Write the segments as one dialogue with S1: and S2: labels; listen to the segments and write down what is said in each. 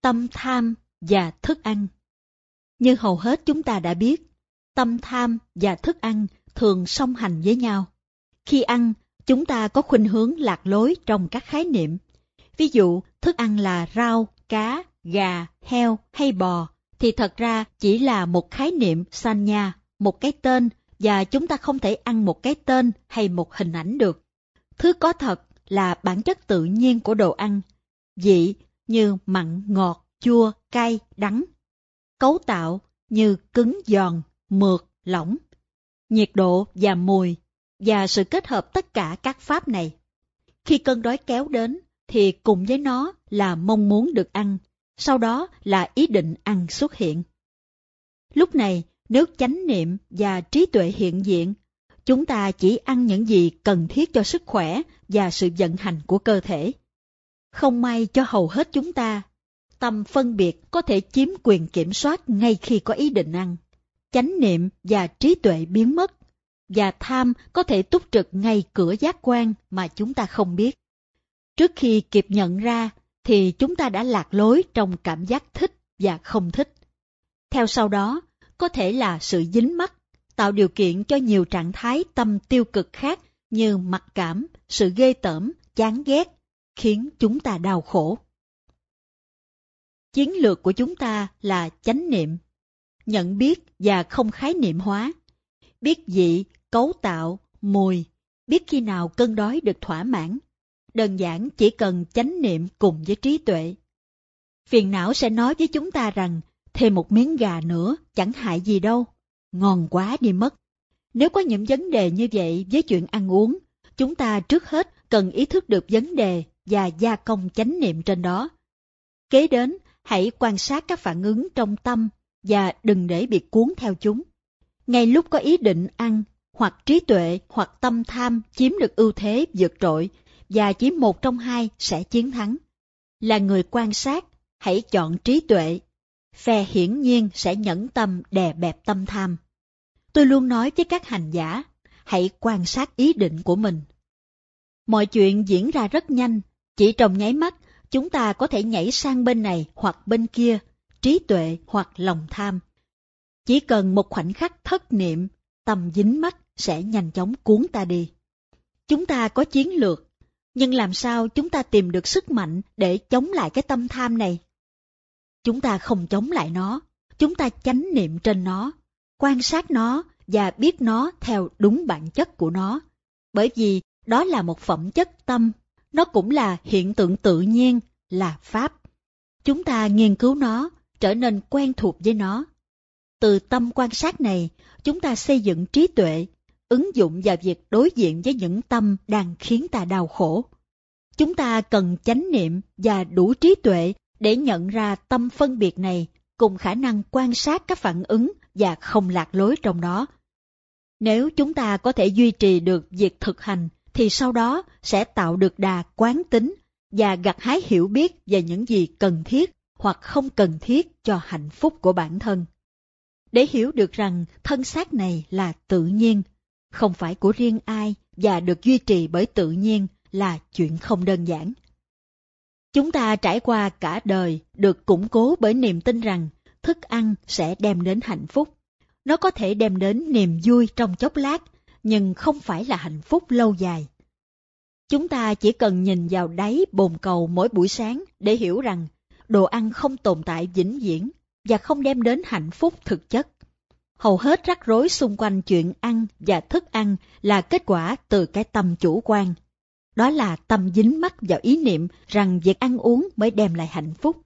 S1: Tâm tham và thức ăn. Như hầu hết chúng ta đã biết, tâm tham và thức ăn thường song hành với nhau. Khi ăn, chúng ta có khuynh hướng lạc lối trong các khái niệm. Ví dụ, thức ăn là rau, cá, gà, heo hay bò, thì thật ra chỉ là một khái niệm sanya, một cái tên, và chúng ta không thể ăn một cái tên hay một hình ảnh được. Thứ có thật là bản chất tự nhiên của đồ ăn, vị như mặn, ngọt, chua, cay, đắng. Cấu tạo như cứng, giòn, mượt, lỏng. Nhiệt độ và mùi, và sự kết hợp tất cả các pháp này. Khi cơn đói kéo đến, thì cùng với nó là mong muốn được ăn, sau đó là ý định ăn xuất hiện. Lúc này, nếu chánh niệm và trí tuệ hiện diện, chúng ta chỉ ăn những gì cần thiết cho sức khỏe và sự vận hành của cơ thể. Không may cho hầu hết chúng ta, tâm phân biệt có thể chiếm quyền kiểm soát ngay khi có ý định ăn. Chánh niệm và trí tuệ biến mất, và tham có thể túc trực ngay cửa giác quan mà chúng ta không biết. Trước khi kịp nhận ra, thì chúng ta đã lạc lối trong cảm giác thích và không thích. Theo sau đó, có thể là sự dính mắc, tạo điều kiện cho nhiều trạng thái tâm tiêu cực khác như mặc cảm, sự ghê tởm, chán ghét, khiến chúng ta đau khổ. Chiến lược của chúng ta là chánh niệm, nhận biết và không khái niệm hóa, biết vị, cấu tạo, mùi, biết khi nào cơn đói được thỏa mãn. Đơn giản chỉ cần chánh niệm cùng với trí tuệ. Phiền não sẽ nói với chúng ta rằng thêm một miếng gà nữa chẳng hại gì đâu, ngon quá đi mất. Nếu có những vấn đề như vậy với chuyện ăn uống, chúng ta trước hết cần ý thức được vấn đề và gia công chánh niệm trên đó. Kế đến, hãy quan sát các phản ứng trong tâm và đừng để bị cuốn theo chúng. Ngay lúc có ý định ăn, hoặc trí tuệ hoặc tâm tham chiếm được ưu thế vượt trội, và chỉ một trong hai sẽ chiến thắng. Là người quan sát, hãy chọn trí tuệ. Phe hiển nhiên sẽ nhẫn tâm đè bẹp tâm tham. Tôi luôn nói với các hành giả, hãy quan sát ý định của mình. Mọi chuyện diễn ra rất nhanh, chỉ trong nháy mắt, chúng ta có thể nhảy sang bên này hoặc bên kia, trí tuệ hoặc lòng tham. Chỉ cần một khoảnh khắc thất niệm, tâm dính mắc sẽ nhanh chóng cuốn ta đi. Chúng ta có chiến lược, nhưng làm sao chúng ta tìm được sức mạnh để chống lại cái tâm tham này? Chúng ta không chống lại nó, chúng ta chánh niệm trên nó, quan sát nó và biết nó theo đúng bản chất của nó. Bởi vì đó là một phẩm chất tâm, nó cũng là hiện tượng tự nhiên, là pháp. Chúng ta nghiên cứu nó, trở nên quen thuộc với nó. Từ tâm quan sát này, chúng ta xây dựng trí tuệ, ứng dụng vào việc đối diện với những tâm đang khiến ta đau khổ. Chúng ta cần chánh niệm và đủ trí tuệ để nhận ra tâm phân biệt này cùng khả năng quan sát các phản ứng và không lạc lối trong đó. Nếu chúng ta có thể duy trì được việc thực hành, thì sau đó sẽ tạo được đà quán tính và gặt hái hiểu biết về những gì cần thiết hoặc không cần thiết cho hạnh phúc của bản thân. Để hiểu được rằng thân xác này là tự nhiên, không phải của riêng ai và được duy trì bởi tự nhiên là chuyện không đơn giản. Chúng ta trải qua cả đời được củng cố bởi niềm tin rằng thức ăn sẽ đem đến hạnh phúc. Nó có thể đem đến niềm vui trong chốc lát, nhưng không phải là hạnh phúc lâu dài. Chúng ta chỉ cần nhìn vào đáy bồn cầu mỗi buổi sáng để hiểu rằng đồ ăn không tồn tại vĩnh viễn và không đem đến hạnh phúc thực chất. Hầu hết rắc rối xung quanh chuyện ăn và thức ăn là kết quả từ cái tâm chủ quan. Đó là tâm dính mắc vào ý niệm rằng việc ăn uống mới đem lại hạnh phúc.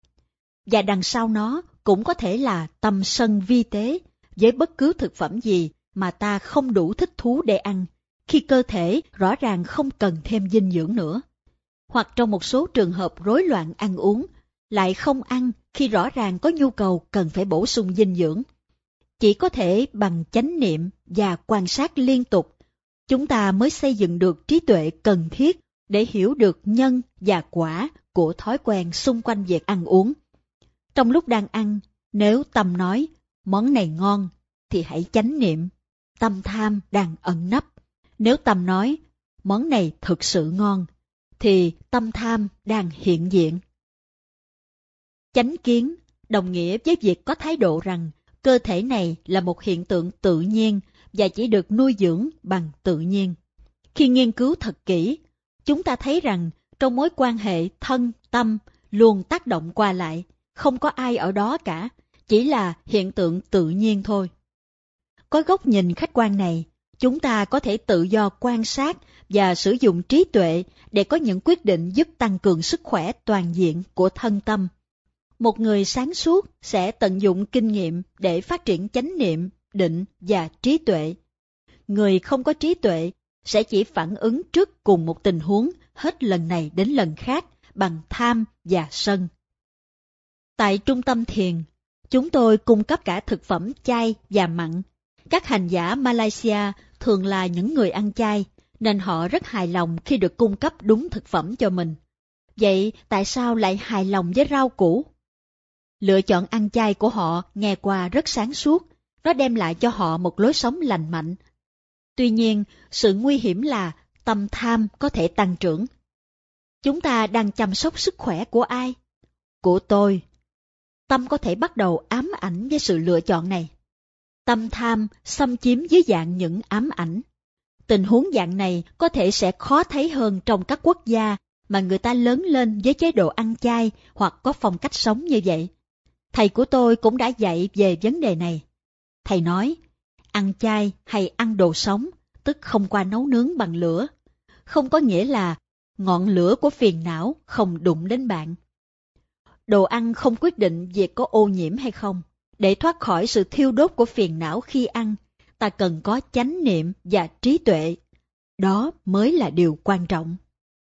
S1: Và đằng sau nó cũng có thể là tâm sân vi tế với bất cứ thực phẩm gì mà ta không đủ thích thú để ăn, khi cơ thể rõ ràng không cần thêm dinh dưỡng nữa. Hoặc trong một số trường hợp rối loạn ăn uống, lại không ăn khi rõ ràng có nhu cầu cần phải bổ sung dinh dưỡng. Chỉ có thể bằng chánh niệm và quan sát liên tục, chúng ta mới xây dựng được trí tuệ cần thiết để hiểu được nhân và quả của thói quen xung quanh việc ăn uống. Trong lúc đang ăn, nếu tâm nói, món này ngon, thì hãy chánh niệm, tâm tham đang ẩn nấp. Nếu tâm nói, món này thực sự ngon, thì tâm tham đang hiện diện. Chánh kiến đồng nghĩa với việc có thái độ rằng cơ thể này là một hiện tượng tự nhiên và chỉ được nuôi dưỡng bằng tự nhiên. Khi nghiên cứu thật kỹ, chúng ta thấy rằng trong mối quan hệ thân tâm luôn tác động qua lại, không có ai ở đó cả, chỉ là hiện tượng tự nhiên thôi. Có góc nhìn khách quan này, chúng ta có thể tự do quan sát và sử dụng trí tuệ để có những quyết định giúp tăng cường sức khỏe toàn diện của thân tâm. Một người sáng suốt sẽ tận dụng kinh nghiệm để phát triển chánh niệm, định và trí tuệ. Người không có trí tuệ sẽ chỉ phản ứng trước cùng một tình huống hết lần này đến lần khác bằng tham và sân. Tại trung tâm thiền, chúng tôi cung cấp cả thực phẩm chay và mặn. Các hành giả Malaysia thường là những người ăn chay, nên họ rất hài lòng khi được cung cấp đúng thực phẩm cho mình. Vậy tại sao lại hài lòng với rau củ? Lựa chọn ăn chay của họ nghe qua rất sáng suốt, nó đem lại cho họ một lối sống lành mạnh. Tuy nhiên, sự nguy hiểm là tâm tham có thể tăng trưởng. Chúng ta đang chăm sóc sức khỏe của ai? Của tôi. Tâm có thể bắt đầu ám ảnh với sự lựa chọn này. Tâm tham xâm chiếm dưới dạng những ám ảnh. Tình huống dạng này có thể sẽ khó thấy hơn trong các quốc gia mà người ta lớn lên với chế độ ăn chay hoặc có phong cách sống như vậy. Thầy của tôi cũng đã dạy về vấn đề này. Thầy nói, ăn chay hay ăn đồ sống, tức không qua nấu nướng bằng lửa, không có nghĩa là ngọn lửa của phiền não không đụng đến bạn. Đồ ăn không quyết định việc có ô nhiễm hay không. Để thoát khỏi sự thiêu đốt của phiền não khi ăn, ta cần có chánh niệm và trí tuệ. Đó mới là điều quan trọng.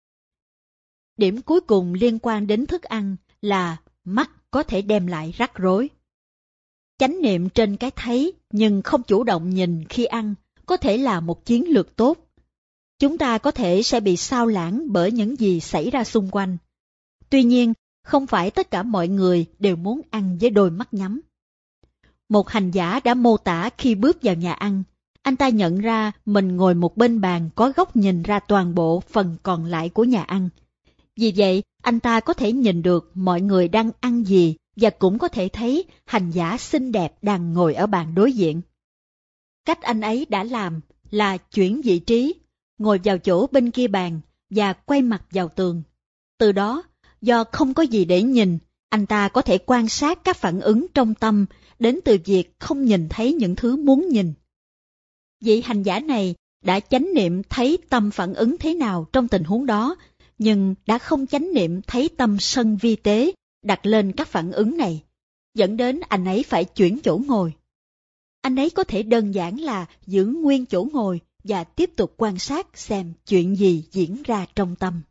S1: Điểm cuối cùng liên quan đến thức ăn là mắt có thể đem lại rắc rối. Chánh niệm trên cái thấy nhưng không chủ động nhìn khi ăn có thể là một chiến lược tốt. Chúng ta có thể sẽ bị xao lãng bởi những gì xảy ra xung quanh. Tuy nhiên, không phải tất cả mọi người đều muốn ăn với đôi mắt nhắm. Một hành giả đã mô tả khi bước vào nhà ăn, anh ta nhận ra mình ngồi một bên bàn có góc nhìn ra toàn bộ phần còn lại của nhà ăn. Vì vậy, anh ta có thể nhìn được mọi người đang ăn gì và cũng có thể thấy hành giả xinh đẹp đang ngồi ở bàn đối diện. Cách anh ấy đã làm là chuyển vị trí, ngồi vào chỗ bên kia bàn và quay mặt vào tường. Từ đó, do không có gì để nhìn, anh ta có thể quan sát các phản ứng trong tâm đến từ việc không nhìn thấy những thứ muốn nhìn. Vị hành giả này đã chánh niệm thấy tâm phản ứng thế nào trong tình huống đó, nhưng đã không chánh niệm thấy tâm sân vi tế đặt lên các phản ứng này, dẫn đến anh ấy phải chuyển chỗ ngồi. Anh ấy có thể đơn giản là giữ nguyên chỗ ngồi và tiếp tục quan sát xem chuyện gì diễn ra trong tâm.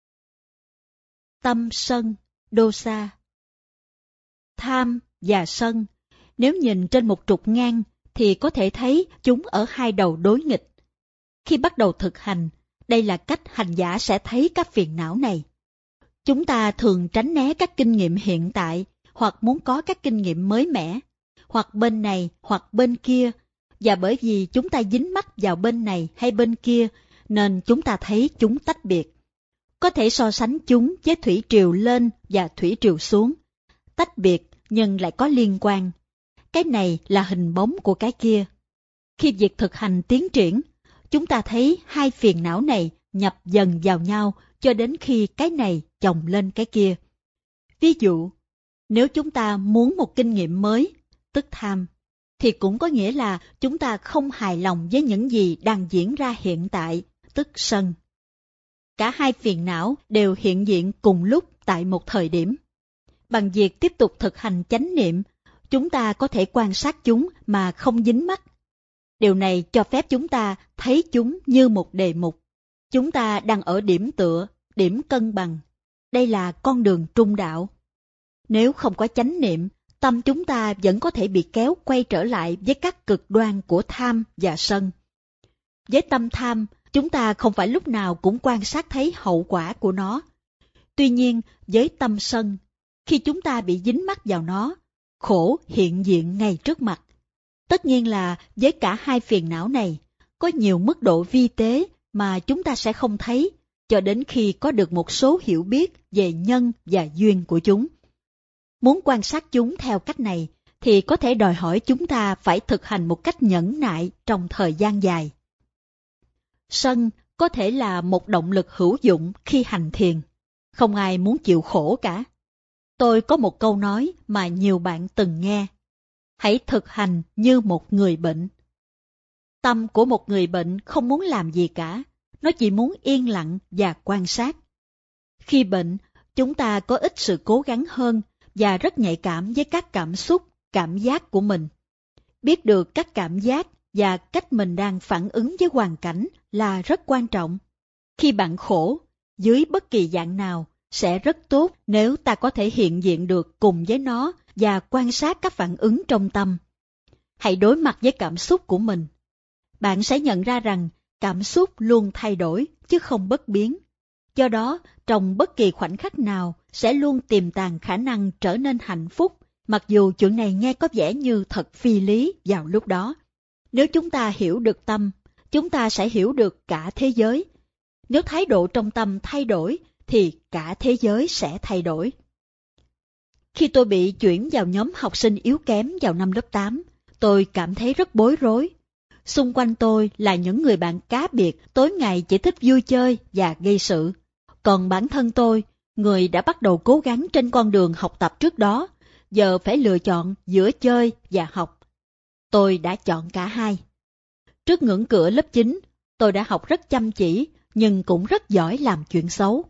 S1: Tâm sân, dosa. Tham và sân, nếu nhìn trên một trục ngang thì có thể thấy chúng ở hai đầu đối nghịch. Khi bắt đầu thực hành, đây là cách hành giả sẽ thấy các phiền não này. Chúng ta thường tránh né các kinh nghiệm hiện tại hoặc muốn có các kinh nghiệm mới mẻ, hoặc bên này hoặc bên kia, và bởi vì chúng ta dính mắc vào bên này hay bên kia nên chúng ta thấy chúng tách biệt. Có thể so sánh chúng với thủy triều lên và thủy triều xuống. Tách biệt nhưng lại có liên quan. Cái này là hình bóng của cái kia. Khi việc thực hành tiến triển, chúng ta thấy hai phiền não này nhập dần vào nhau cho đến khi cái này chồng lên cái kia. Ví dụ, nếu chúng ta muốn một kinh nghiệm mới, tức tham, thì cũng có nghĩa là chúng ta không hài lòng với những gì đang diễn ra hiện tại, tức sân. Cả hai phiền não đều hiện diện cùng lúc tại một thời điểm. Bằng việc tiếp tục thực hành chánh niệm, chúng ta có thể quan sát chúng mà không dính mắc. Điều này cho phép chúng ta thấy chúng như một đề mục. Chúng ta đang ở điểm tựa, điểm cân bằng. Đây là con đường trung đạo. Nếu không có chánh niệm, tâm chúng ta vẫn có thể bị kéo quay trở lại với các cực đoan của tham và sân. Với tâm tham, chúng ta không phải lúc nào cũng quan sát thấy hậu quả của nó. Tuy nhiên, với tâm sân, khi chúng ta bị dính mắc vào nó, khổ hiện diện ngay trước mặt. Tất nhiên là với cả hai phiền não này, có nhiều mức độ vi tế mà chúng ta sẽ không thấy cho đến khi có được một số hiểu biết về nhân và duyên của chúng. Muốn quan sát chúng theo cách này thì có thể đòi hỏi chúng ta phải thực hành một cách nhẫn nại trong thời gian dài. Sân có thể là một động lực hữu dụng khi hành thiền. Không ai muốn chịu khổ cả. Tôi có một câu nói mà nhiều bạn từng nghe. Hãy thực hành như một người bệnh. Tâm của một người bệnh không muốn làm gì cả. Nó chỉ muốn yên lặng và quan sát. Khi bệnh, chúng ta có ít sự cố gắng hơn và rất nhạy cảm với các cảm xúc, cảm giác của mình. Biết được các cảm giác và cách mình đang phản ứng với hoàn cảnh là rất quan trọng. Khi bạn khổ, dưới bất kỳ dạng nào, sẽ rất tốt nếu ta có thể hiện diện được cùng với nó và quan sát các phản ứng trong tâm. Hãy đối mặt với cảm xúc của mình. Bạn sẽ nhận ra rằng cảm xúc luôn thay đổi chứ không bất biến. Do đó, trong bất kỳ khoảnh khắc nào sẽ luôn tiềm tàng khả năng trở nên hạnh phúc, mặc dù chuyện này nghe có vẻ như thật phi lý vào lúc đó. Nếu chúng ta hiểu được tâm, chúng ta sẽ hiểu được cả thế giới. Nếu thái độ trong tâm thay đổi, thì cả thế giới sẽ thay đổi. Khi tôi bị chuyển vào nhóm học sinh yếu kém vào năm lớp 8, tôi cảm thấy rất bối rối. Xung quanh tôi là những người bạn cá biệt tối ngày chỉ thích vui chơi và gây sự. Còn bản thân tôi, người đã bắt đầu cố gắng trên con đường học tập trước đó, giờ phải lựa chọn giữa chơi và học. Tôi đã chọn cả hai. Trước ngưỡng cửa lớp 9, tôi đã học rất chăm chỉ, nhưng cũng rất giỏi làm chuyện xấu.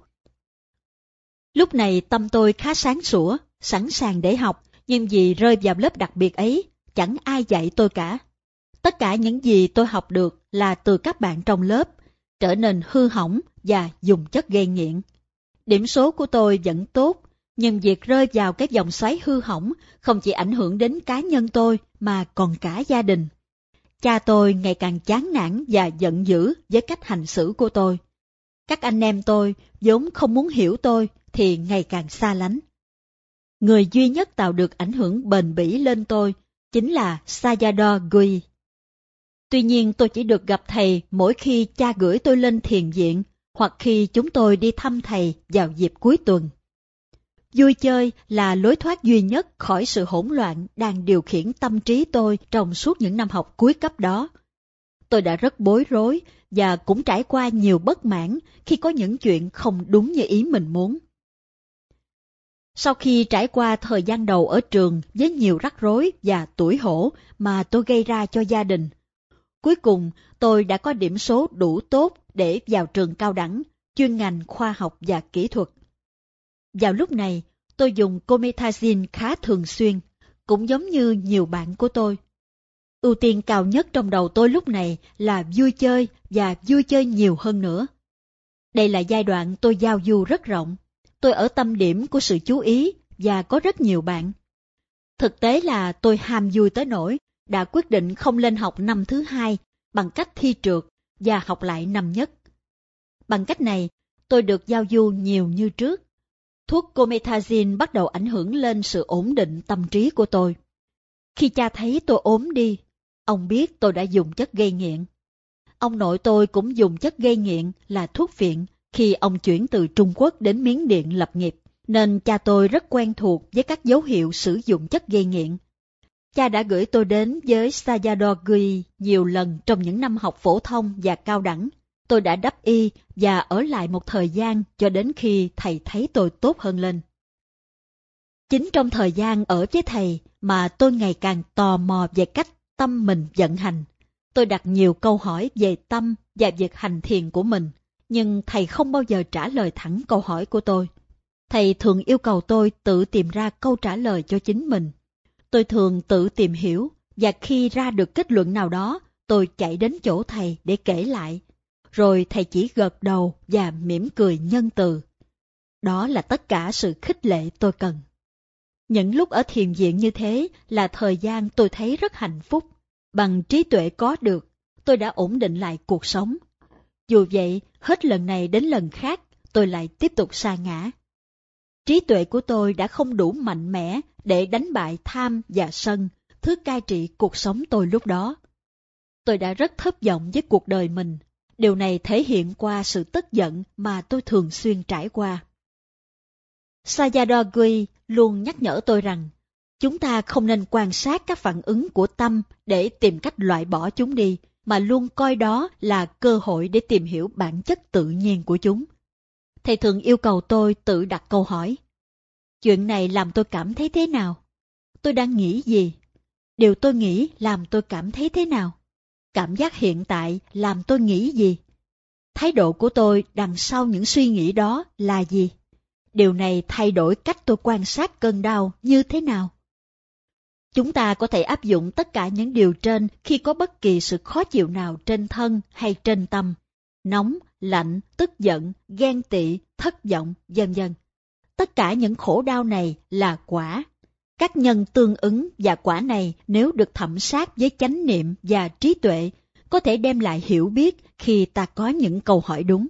S1: Lúc này tâm tôi khá sáng sủa, sẵn sàng để học, nhưng vì rơi vào lớp đặc biệt ấy, chẳng ai dạy tôi cả. Tất cả những gì tôi học được là từ các bạn trong lớp, trở nên hư hỏng và dùng chất gây nghiện. Điểm số của tôi vẫn tốt, nhưng việc rơi vào cái vòng xoáy hư hỏng không chỉ ảnh hưởng đến cá nhân tôi mà còn cả gia đình. Cha tôi ngày càng chán nản và giận dữ với cách hành xử của tôi. Các anh em tôi vốn không muốn hiểu tôi thì ngày càng xa lánh. Người duy nhất tạo được ảnh hưởng bền bỉ lên tôi chính là Sayadaw Gui. Tuy nhiên tôi chỉ được gặp thầy mỗi khi cha gửi tôi lên thiền viện hoặc khi chúng tôi đi thăm thầy vào dịp cuối tuần. Vui chơi là lối thoát duy nhất khỏi sự hỗn loạn đang điều khiển tâm trí tôi trong suốt những năm học cuối cấp đó. Tôi đã rất bối rối và cũng trải qua nhiều bất mãn khi có những chuyện không đúng như ý mình muốn. Sau khi trải qua thời gian đầu ở trường với nhiều rắc rối và tủi hổ mà tôi gây ra cho gia đình, cuối cùng tôi đã có điểm số đủ tốt để vào trường cao đẳng, chuyên ngành khoa học và kỹ thuật. Vào lúc này, tôi dùng Comethazine khá thường xuyên, cũng giống như nhiều bạn của tôi. Ưu tiên cao nhất trong đầu tôi lúc này là vui chơi và vui chơi nhiều hơn nữa. Đây là giai đoạn tôi giao du rất rộng. Tôi ở tâm điểm của sự chú ý và có rất nhiều bạn. Thực tế là tôi ham vui tới nỗi đã quyết định không lên học năm thứ hai bằng cách thi trượt và học lại năm nhất. Bằng cách này, tôi được giao du nhiều như trước. Thuốc Comethazine bắt đầu ảnh hưởng lên sự ổn định tâm trí của tôi. Khi cha thấy tôi ốm đi, ông biết tôi đã dùng chất gây nghiện. Ông nội tôi cũng dùng chất gây nghiện là thuốc phiện khi ông chuyển từ Trung Quốc đến Miến Điện lập nghiệp, nên cha tôi rất quen thuộc với các dấu hiệu sử dụng chất gây nghiện. Cha đã gửi tôi đến với Sayadaw Gui nhiều lần trong những năm học phổ thông và cao đẳng. Tôi đã đắp y và ở lại một thời gian cho đến khi thầy thấy tôi tốt hơn lên. Chính trong thời gian ở với thầy mà tôi ngày càng tò mò về cách tâm mình vận hành. Tôi đặt nhiều câu hỏi về tâm và việc hành thiền của mình, nhưng thầy không bao giờ trả lời thẳng câu hỏi của tôi. Thầy thường yêu cầu tôi tự tìm ra câu trả lời cho chính mình. Tôi thường tự tìm hiểu, và khi ra được kết luận nào đó, tôi chạy đến chỗ thầy để kể lại. Rồi thầy chỉ gật đầu và mỉm cười nhân từ. Đó là tất cả sự khích lệ tôi cần. Những lúc ở thiền viện như thế là thời gian tôi thấy rất hạnh phúc. Bằng trí tuệ có được, tôi đã ổn định lại cuộc sống. Dù vậy, hết lần này đến lần khác, tôi lại tiếp tục sa ngã. Trí tuệ của tôi đã không đủ mạnh mẽ để đánh bại tham và sân, thứ cai trị cuộc sống tôi lúc đó. Tôi đã rất thất vọng với cuộc đời mình. Điều này thể hiện qua sự tức giận mà tôi thường xuyên trải qua. Sayadaw luôn nhắc nhở tôi rằng, chúng ta không nên quan sát các phản ứng của tâm để tìm cách loại bỏ chúng đi, mà luôn coi đó là cơ hội để tìm hiểu bản chất tự nhiên của chúng. Thầy thường yêu cầu tôi tự đặt câu hỏi. Chuyện này làm tôi cảm thấy thế nào? Tôi đang nghĩ gì? Điều tôi nghĩ làm tôi cảm thấy thế nào? Cảm giác hiện tại làm tôi nghĩ gì? Thái độ của tôi đằng sau những suy nghĩ đó là gì? Điều này thay đổi cách tôi quan sát cơn đau như thế nào? Chúng ta có thể áp dụng tất cả những điều trên khi có bất kỳ sự khó chịu nào trên thân hay trên tâm. Nóng, lạnh, tức giận, ghen tị, thất vọng, vân vân. Tất cả những khổ đau này là quả. Các nhân tương ứng và quả này nếu được thẩm sát với chánh niệm và trí tuệ, có thể đem lại hiểu biết khi ta có những câu hỏi đúng.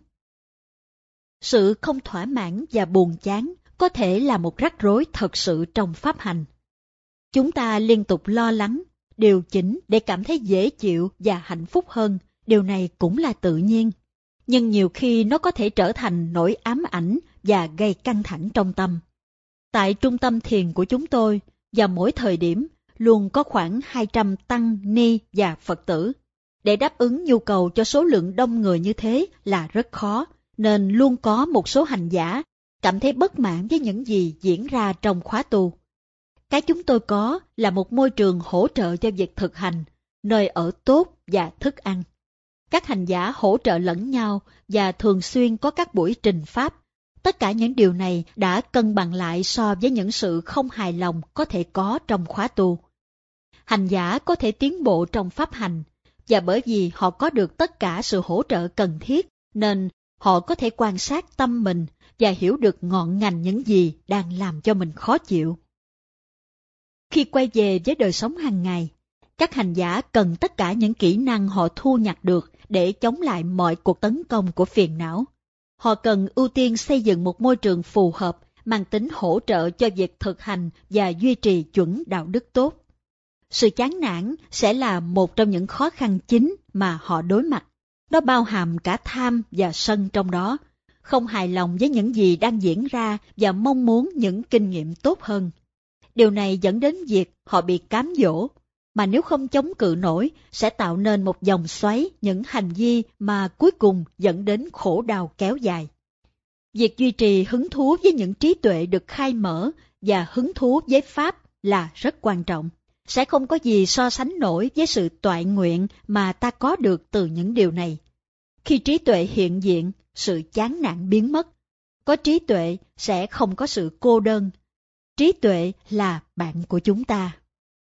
S1: Sự không thỏa mãn và buồn chán có thể là một rắc rối thật sự trong pháp hành. Chúng ta liên tục lo lắng, điều chỉnh để cảm thấy dễ chịu và hạnh phúc hơn, điều này cũng là tự nhiên. Nhưng nhiều khi nó có thể trở thành nỗi ám ảnh và gây căng thẳng trong tâm. Tại trung tâm thiền của chúng tôi, vào mỗi thời điểm, luôn có khoảng 200 tăng, ni và Phật tử. Để đáp ứng nhu cầu cho số lượng đông người như thế là rất khó, nên luôn có một số hành giả cảm thấy bất mãn với những gì diễn ra trong khóa tu. Cái chúng tôi có là một môi trường hỗ trợ cho việc thực hành, nơi ở tốt và thức ăn. Các hành giả hỗ trợ lẫn nhau và thường xuyên có các buổi trình pháp. Tất cả những điều này đã cân bằng lại so với những sự không hài lòng có thể có trong khóa tu. Hành giả có thể tiến bộ trong pháp hành, và bởi vì họ có được tất cả sự hỗ trợ cần thiết, nên họ có thể quan sát tâm mình và hiểu được ngọn ngành những gì đang làm cho mình khó chịu. Khi quay về với đời sống hàng ngày, các hành giả cần tất cả những kỹ năng họ thu nhặt được để chống lại mọi cuộc tấn công của phiền não. Họ cần ưu tiên xây dựng một môi trường phù hợp, mang tính hỗ trợ cho việc thực hành và duy trì chuẩn đạo đức tốt. Sự chán nản sẽ là một trong những khó khăn chính mà họ đối mặt. Nó bao hàm cả tham và sân trong đó, không hài lòng với những gì đang diễn ra và mong muốn những kinh nghiệm tốt hơn. Điều này dẫn đến việc họ bị cám dỗ, mà nếu không chống cự nổi sẽ tạo nên một vòng xoáy những hành vi mà cuối cùng dẫn đến khổ đau kéo dài. Việc duy trì hứng thú với những trí tuệ được khai mở và hứng thú với Pháp là rất quan trọng. Sẽ không có gì so sánh nổi với sự toại nguyện mà ta có được từ những điều này. Khi trí tuệ hiện diện, sự chán nản biến mất. Có trí tuệ sẽ không có sự cô đơn. Trí tuệ là bạn của chúng ta.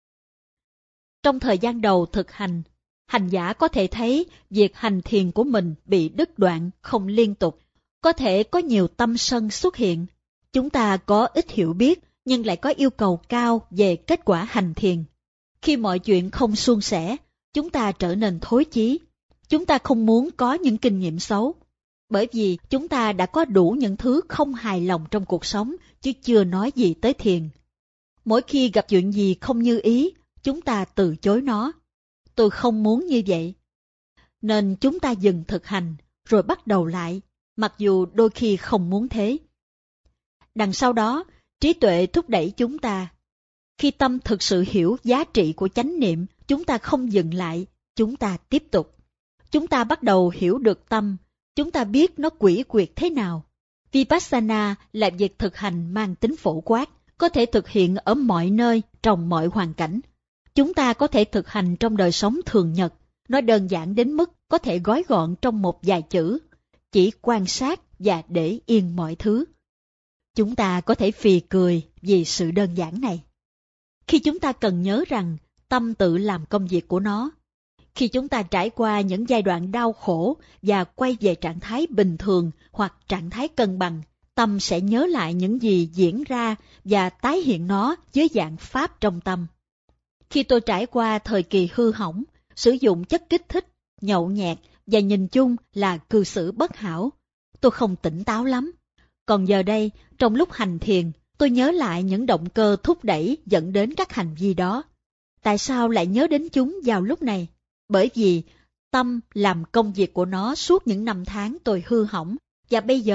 S1: Trong thời gian đầu thực hành, hành giả có thể thấy việc hành thiền của mình bị đứt đoạn, không liên tục. Có thể có nhiều tâm sân xuất hiện. Chúng ta có ít hiểu biết nhưng lại có yêu cầu cao về kết quả hành thiền. Khi mọi chuyện không suôn sẻ, chúng ta trở nên thối chí. Chúng ta không muốn có những kinh nghiệm xấu, bởi vì chúng ta đã có đủ những thứ không hài lòng trong cuộc sống, chứ chưa nói gì tới thiền. Mỗi khi gặp chuyện gì không như ý, chúng ta từ chối nó. Tôi không muốn như vậy. Nên chúng ta dừng thực hành, rồi bắt đầu lại, mặc dù đôi khi không muốn thế. Đằng sau đó, trí tuệ thúc đẩy chúng ta. Khi tâm thực sự hiểu giá trị của chánh niệm, chúng ta không dừng lại, chúng ta tiếp tục. Chúng ta bắt đầu hiểu được tâm, chúng ta biết nó quỷ quyệt thế nào. Vipassana là việc thực hành mang tính phổ quát, có thể thực hiện ở mọi nơi, trong mọi hoàn cảnh. Chúng ta có thể thực hành trong đời sống thường nhật, nó đơn giản đến mức có thể gói gọn trong một vài chữ, chỉ quan sát và để yên mọi thứ. Chúng ta có thể phì cười vì sự đơn giản này. Khi chúng ta cần nhớ rằng tâm tự làm công việc của nó, khi chúng ta trải qua những giai đoạn đau khổ và quay về trạng thái bình thường hoặc trạng thái cân bằng, tâm sẽ nhớ lại những gì diễn ra và tái hiện nó dưới dạng pháp trong tâm. Khi tôi trải qua thời kỳ hư hỏng, sử dụng chất kích thích, nhậu nhẹt và nhìn chung là cư xử bất hảo, tôi không tỉnh táo lắm. Còn giờ đây, trong lúc hành thiền, tôi nhớ lại những động cơ thúc đẩy dẫn đến các hành vi đó. Tại sao lại nhớ đến chúng vào lúc này? Bởi vì tâm làm công việc của nó suốt những năm tháng tôi hư hỏng, và bây giờ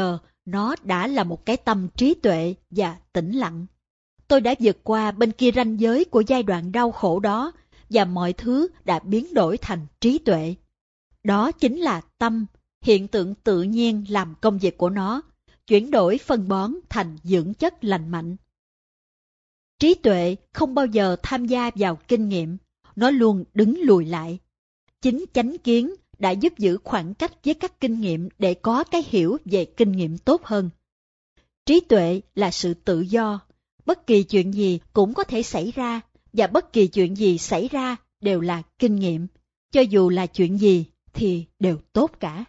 S1: nó đã là một cái tâm trí tuệ và tĩnh lặng. Tôi đã vượt qua bên kia ranh giới của giai đoạn đau khổ đó và mọi thứ đã biến đổi thành trí tuệ. Đó chính là tâm, hiện tượng tự nhiên làm công việc của nó, chuyển đổi phân bón thành dưỡng chất lành mạnh. Trí tuệ không bao giờ tham gia vào kinh nghiệm, nó luôn đứng lùi lại. Chính chánh kiến đã giúp giữ khoảng cách với các kinh nghiệm để có cái hiểu về kinh nghiệm tốt hơn. Trí tuệ là sự tự do, bất kỳ chuyện gì cũng có thể xảy ra, và bất kỳ chuyện gì xảy ra đều là kinh nghiệm, cho dù là chuyện gì thì đều tốt cả.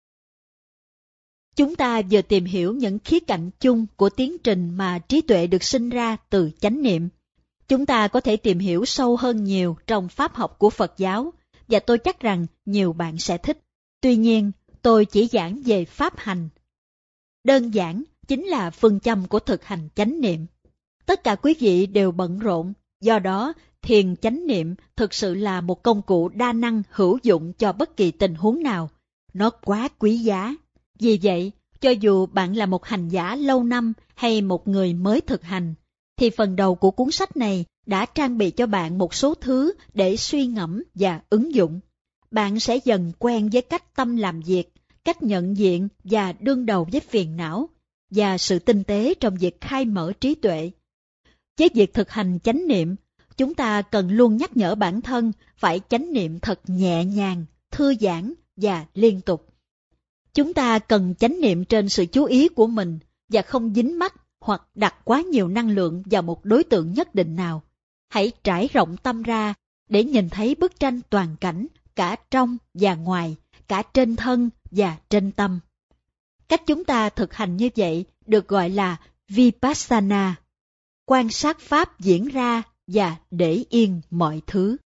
S1: Chúng ta vừa tìm hiểu những khía cạnh chung của tiến trình mà trí tuệ được sinh ra từ chánh niệm. Chúng ta có thể tìm hiểu sâu hơn nhiều trong pháp học của Phật giáo, và tôi chắc rằng nhiều bạn sẽ thích. Tuy nhiên, tôi chỉ giảng về pháp hành. Đơn giản chính là phương châm của thực hành chánh niệm. Tất cả quý vị đều bận rộn, do đó thiền chánh niệm thực sự là một công cụ đa năng hữu dụng cho bất kỳ tình huống nào. Nó quá quý giá. Vì vậy, cho dù bạn là một hành giả lâu năm hay một người mới thực hành, thì phần đầu của cuốn sách này đã trang bị cho bạn một số thứ để suy ngẫm và ứng dụng. Bạn sẽ dần quen với cách tâm làm việc, cách nhận diện và đương đầu với phiền não, và sự tinh tế trong việc khai mở trí tuệ. Với việc thực hành chánh niệm, chúng ta cần luôn nhắc nhở bản thân phải chánh niệm thật nhẹ nhàng, thư giãn và liên tục. Chúng ta cần chánh niệm trên sự chú ý của mình và không dính mắc hoặc đặt quá nhiều năng lượng vào một đối tượng nhất định nào. Hãy trải rộng tâm ra để nhìn thấy bức tranh toàn cảnh, cả trong và ngoài, cả trên thân và trên tâm. Cách chúng ta thực hành như vậy được gọi là Vipassana, quan sát pháp diễn ra và để yên mọi thứ.